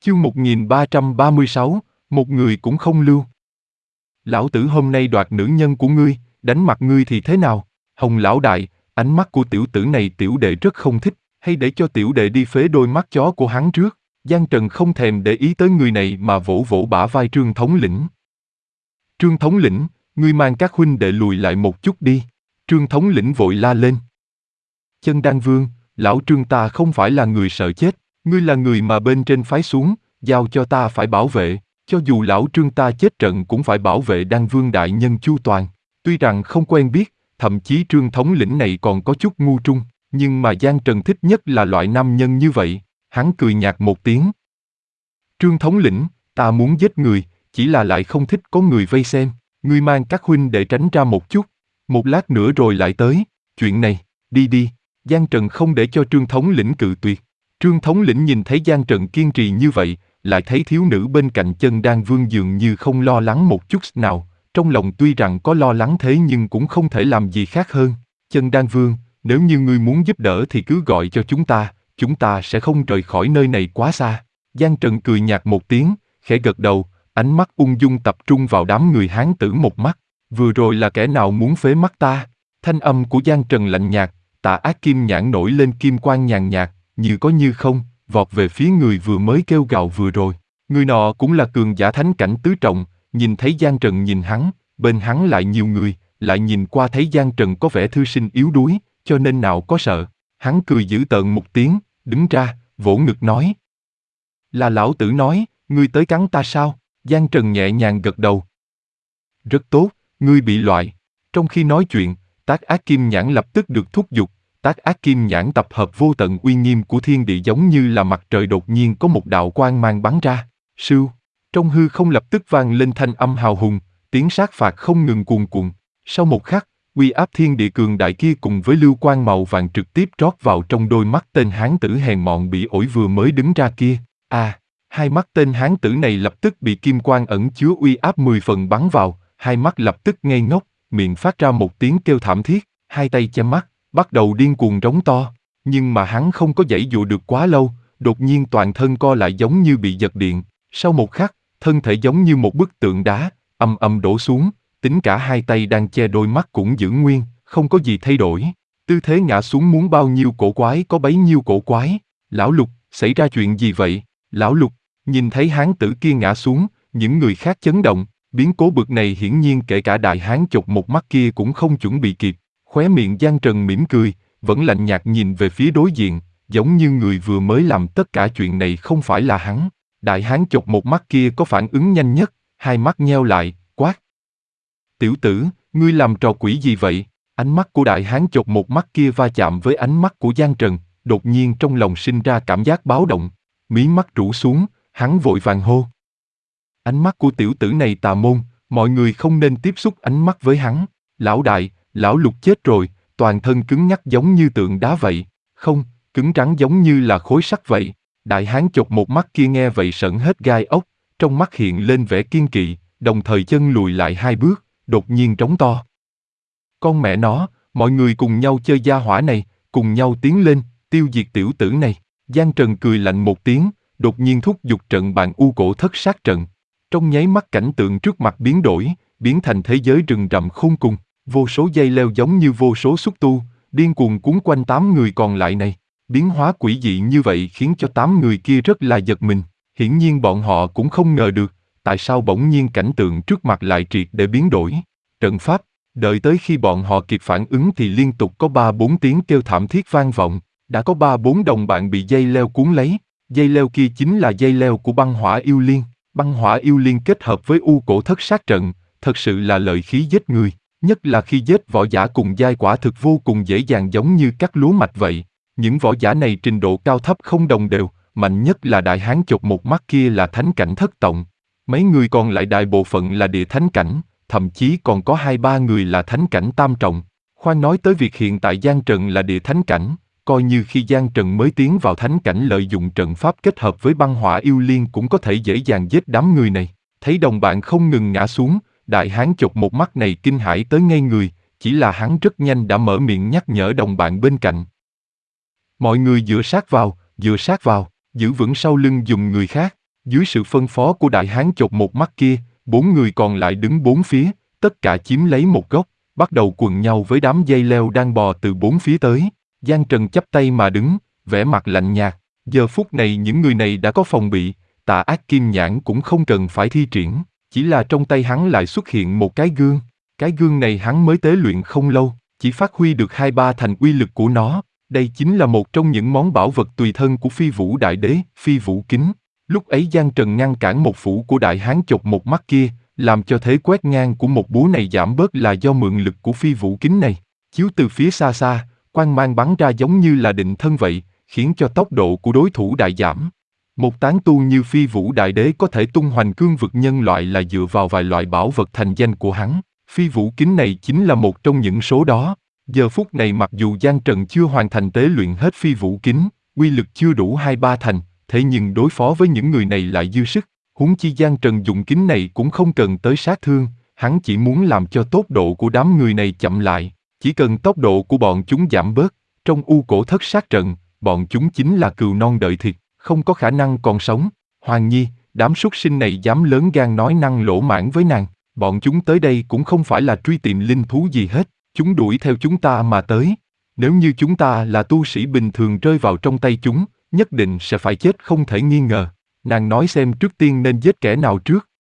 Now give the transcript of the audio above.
Chương 1336, một người cũng không lưu. Lão tử hôm nay đoạt nữ nhân của ngươi, đánh mặt ngươi thì thế nào? Hồng lão đại, ánh mắt của tiểu tử này tiểu đệ rất không thích, hay để cho tiểu đệ đi phế đôi mắt chó của hắn trước. Giang Trần không thèm để ý tới người này mà vỗ vỗ bả vai Trương thống lĩnh. Trương thống lĩnh, ngươi mang các huynh đệ lùi lại một chút đi. Trương thống lĩnh vội la lên. Chân Đan Vương, lão Trương ta không phải là người sợ chết, ngươi là người mà bên trên phái xuống, giao cho ta phải bảo vệ, cho dù lão Trương ta chết trận cũng phải bảo vệ Đan Vương đại nhân chu toàn. Tuy rằng không quen biết, thậm chí Trương thống lĩnh này còn có chút ngu trung, nhưng mà Giang Trần thích nhất là loại nam nhân như vậy. Hắn cười nhạt một tiếng. Trương thống lĩnh, ta muốn giết người, chỉ là lại không thích có người vây xem, ngươi mang các huynh để tránh ra một chút, một lát nữa rồi lại tới, chuyện này, đi đi. Giang Trần không để cho Trương thống lĩnh cự tuyệt. Trương thống lĩnh nhìn thấy Giang Trần kiên trì như vậy, lại thấy thiếu nữ bên cạnh Chân Đan Vương dường như không lo lắng một chút nào, trong lòng tuy rằng có lo lắng thế nhưng cũng không thể làm gì khác hơn. Chân Đan Vương, nếu như ngươi muốn giúp đỡ thì cứ gọi cho chúng ta sẽ không rời khỏi nơi này quá xa. Giang Trần cười nhạt một tiếng, khẽ gật đầu, ánh mắt ung dung tập trung vào đám người Hán tử một mắt. Vừa rồi là kẻ nào muốn phế mắt ta? Thanh âm của Giang Trần lạnh nhạt, Tà Ác Kim Nhãn nổi lên kim quang nhàn nhạt, như có như không, vọt về phía người vừa mới kêu gào vừa rồi. Người nọ cũng là cường giả thánh cảnh tứ trọng, nhìn thấy Giang Trần nhìn hắn, bên hắn lại nhiều người, lại nhìn qua thấy Giang Trần có vẻ thư sinh yếu đuối, cho nên nào có sợ. Hắn cười dữ tợn một tiếng, đứng ra, vỗ ngực nói. Là lão tử nói, ngươi tới cắn ta sao? Giang Trần nhẹ nhàng gật đầu. Rất tốt, ngươi bị loại. Trong khi nói chuyện, Tác Ác Kim Nhãn lập tức được thúc giục. Tác Ác Kim Nhãn tập hợp vô tận uy nghiêm của thiên địa giống như là mặt trời đột nhiên có một đạo quang mang bắn ra. Sưu, trong hư không lập tức vang lên thanh âm hào hùng, tiếng sát phạt không ngừng cuồn cuộn. Sau một khắc, uy áp thiên địa cường đại kia cùng với lưu quang màu vàng trực tiếp rót vào trong đôi mắt tên hán tử hèn mọn bỉ ổi vừa mới đứng ra kia. Hai mắt tên hán tử này lập tức bị kim quang ẩn chứa uy áp 10 phần bắn vào, hai mắt lập tức ngây ngốc, miệng phát ra một tiếng kêu thảm thiết, hai tay che mắt, bắt đầu điên cuồng rống to. Nhưng mà hắn không có giãy dụa được quá lâu, đột nhiên toàn thân co lại giống như bị giật điện. Sau một khắc, thân thể giống như một bức tượng đá, ầm ầm đổ xuống, tính cả hai tay đang che đôi mắt cũng giữ nguyên, không có gì thay đổi. Tư thế ngã xuống muốn bao nhiêu cổ quái có bấy nhiêu cổ quái. Lão Lục, xảy ra chuyện gì vậy? Lão Lục, nhìn thấy hán tử kia ngã xuống, những người khác chấn động, biến cố bực này hiển nhiên kể cả đại hán chột một mắt kia cũng không chuẩn bị kịp. Khóe miệng Giang Trần mỉm cười, vẫn lạnh nhạt nhìn về phía đối diện, giống như người vừa mới làm tất cả chuyện này không phải là hắn. Đại hán chột một mắt kia có phản ứng nhanh nhất, hai mắt nheo lại, quát. Tiểu tử, ngươi làm trò quỷ gì vậy? Ánh mắt của đại hán chột một mắt kia va chạm với ánh mắt của Giang Trần, đột nhiên trong lòng sinh ra cảm giác báo động. Mí mắt rũ xuống, hắn vội vàng hô. Ánh mắt của tiểu tử này tà môn, mọi người không nên tiếp xúc ánh mắt với hắn. Lão đại, lão Lục chết rồi, toàn thân cứng nhắc giống như tượng đá vậy. Không, cứng rắn giống như là khối sắt vậy. Đại hán chột một mắt kia nghe vậy sởn hết gai ốc, trong mắt hiện lên vẻ kiên kỵ, đồng thời chân lùi lại hai bước, đột nhiên trống to. Con mẹ nó, mọi người cùng nhau chơi gia hỏa này, cùng nhau tiến lên, tiêu diệt tiểu tử này. Giang Trần cười lạnh một tiếng, đột nhiên thúc giục trận bàn u cổ thất sát trận. Trong nháy mắt cảnh tượng trước mặt biến đổi, biến thành thế giới rừng rậm khôn cùng, vô số dây leo giống như vô số xúc tu, điên cuồng cuốn quanh 8 người còn lại này. Biến hóa quỷ dị như vậy khiến cho 8 người kia rất là giật mình. Hiển nhiên bọn họ cũng không ngờ được, tại sao bỗng nhiên cảnh tượng trước mặt lại triệt để biến đổi. Trận pháp, đợi tới khi bọn họ kịp phản ứng thì liên tục có 3-4 tiếng kêu thảm thiết vang vọng, đã có 3-4 đồng bạn bị dây leo cuốn lấy. Dây leo kia chính là dây leo của băng hỏa yêu liên. Băng hỏa yêu liên kết hợp với u cổ thất sát trận, thật sự là lợi khí giết người, nhất là khi giết võ giả cùng giai quả thực vô cùng dễ dàng giống như cắt lúa mạch vậy. Những võ giả này trình độ cao thấp không đồng đều, mạnh nhất là đại hán chột một mắt kia là thánh cảnh thất trọng. Mấy người còn lại đại bộ phận là địa thánh cảnh, thậm chí còn có 2-3 người là thánh cảnh tam trọng. Khoan nói tới việc hiện tại Giang Trần là địa thánh cảnh, coi như khi Giang Trần mới tiến vào thánh cảnh lợi dụng trận pháp kết hợp với băng hỏa yêu liên cũng có thể dễ dàng giết đám người này. Thấy đồng bạn không ngừng ngã xuống, đại hán chột một mắt này kinh hãi tới ngây người, chỉ là hắn rất nhanh đã mở miệng nhắc nhở đồng bạn bên cạnh. Mọi người dựa sát vào, giữ vững sau lưng dùng người khác. Dưới sự phân phó của đại hán chột một mắt kia, 4 người còn lại đứng bốn phía, tất cả chiếm lấy một góc, bắt đầu quần nhau với đám dây leo đang bò từ bốn phía tới. Giang Trần chắp tay mà đứng, vẻ mặt lạnh nhạt. Giờ phút này những người này đã có phòng bị, Tà Ác Kim Nhãn cũng không cần phải thi triển, chỉ là trong tay hắn lại xuất hiện một cái gương. Cái gương này hắn mới tế luyện không lâu, chỉ phát huy được 2-3 thành uy lực của nó. Đây chính là một trong những món bảo vật tùy thân của Phi Vũ Đại Đế, Phi Vũ Kính. Lúc ấy Giang Trần ngăn cản một phủ của đại hán chột một mắt kia, làm cho thế quét ngang của một búa này giảm bớt là do mượn lực của Phi Vũ Kính này. Chiếu từ phía xa xa, quang mang bắn ra giống như là định thân vậy, khiến cho tốc độ của đối thủ đại giảm. Một tán tu như Phi Vũ Đại Đế có thể tung hoành cương vực nhân loại là dựa vào vài loại bảo vật thành danh của hắn. Phi Vũ Kính này chính là một trong những số đó. Giờ phút này mặc dù Giang Trần chưa hoàn thành tế luyện hết Phi Vũ Kính, uy lực chưa đủ 2-3 thành, thế nhưng đối phó với những người này lại dư sức. Huống chi Giang Trần dùng kính này cũng không cần tới sát thương, hắn chỉ muốn làm cho tốc độ của đám người này chậm lại. Chỉ cần tốc độ của bọn chúng giảm bớt, trong u cổ thất sát trận, bọn chúng chính là cừu non đợi thịt, không có khả năng còn sống. Hoàng Nhi, đám súc sinh này dám lớn gan nói năng lỗ mãng với nàng. Bọn chúng tới đây cũng không phải là truy tìm linh thú gì hết, chúng đuổi theo chúng ta mà tới. Nếu như chúng ta là tu sĩ bình thường rơi vào trong tay chúng, nhất định sẽ phải chết không thể nghi ngờ. Nàng nói xem trước tiên nên giết kẻ nào trước.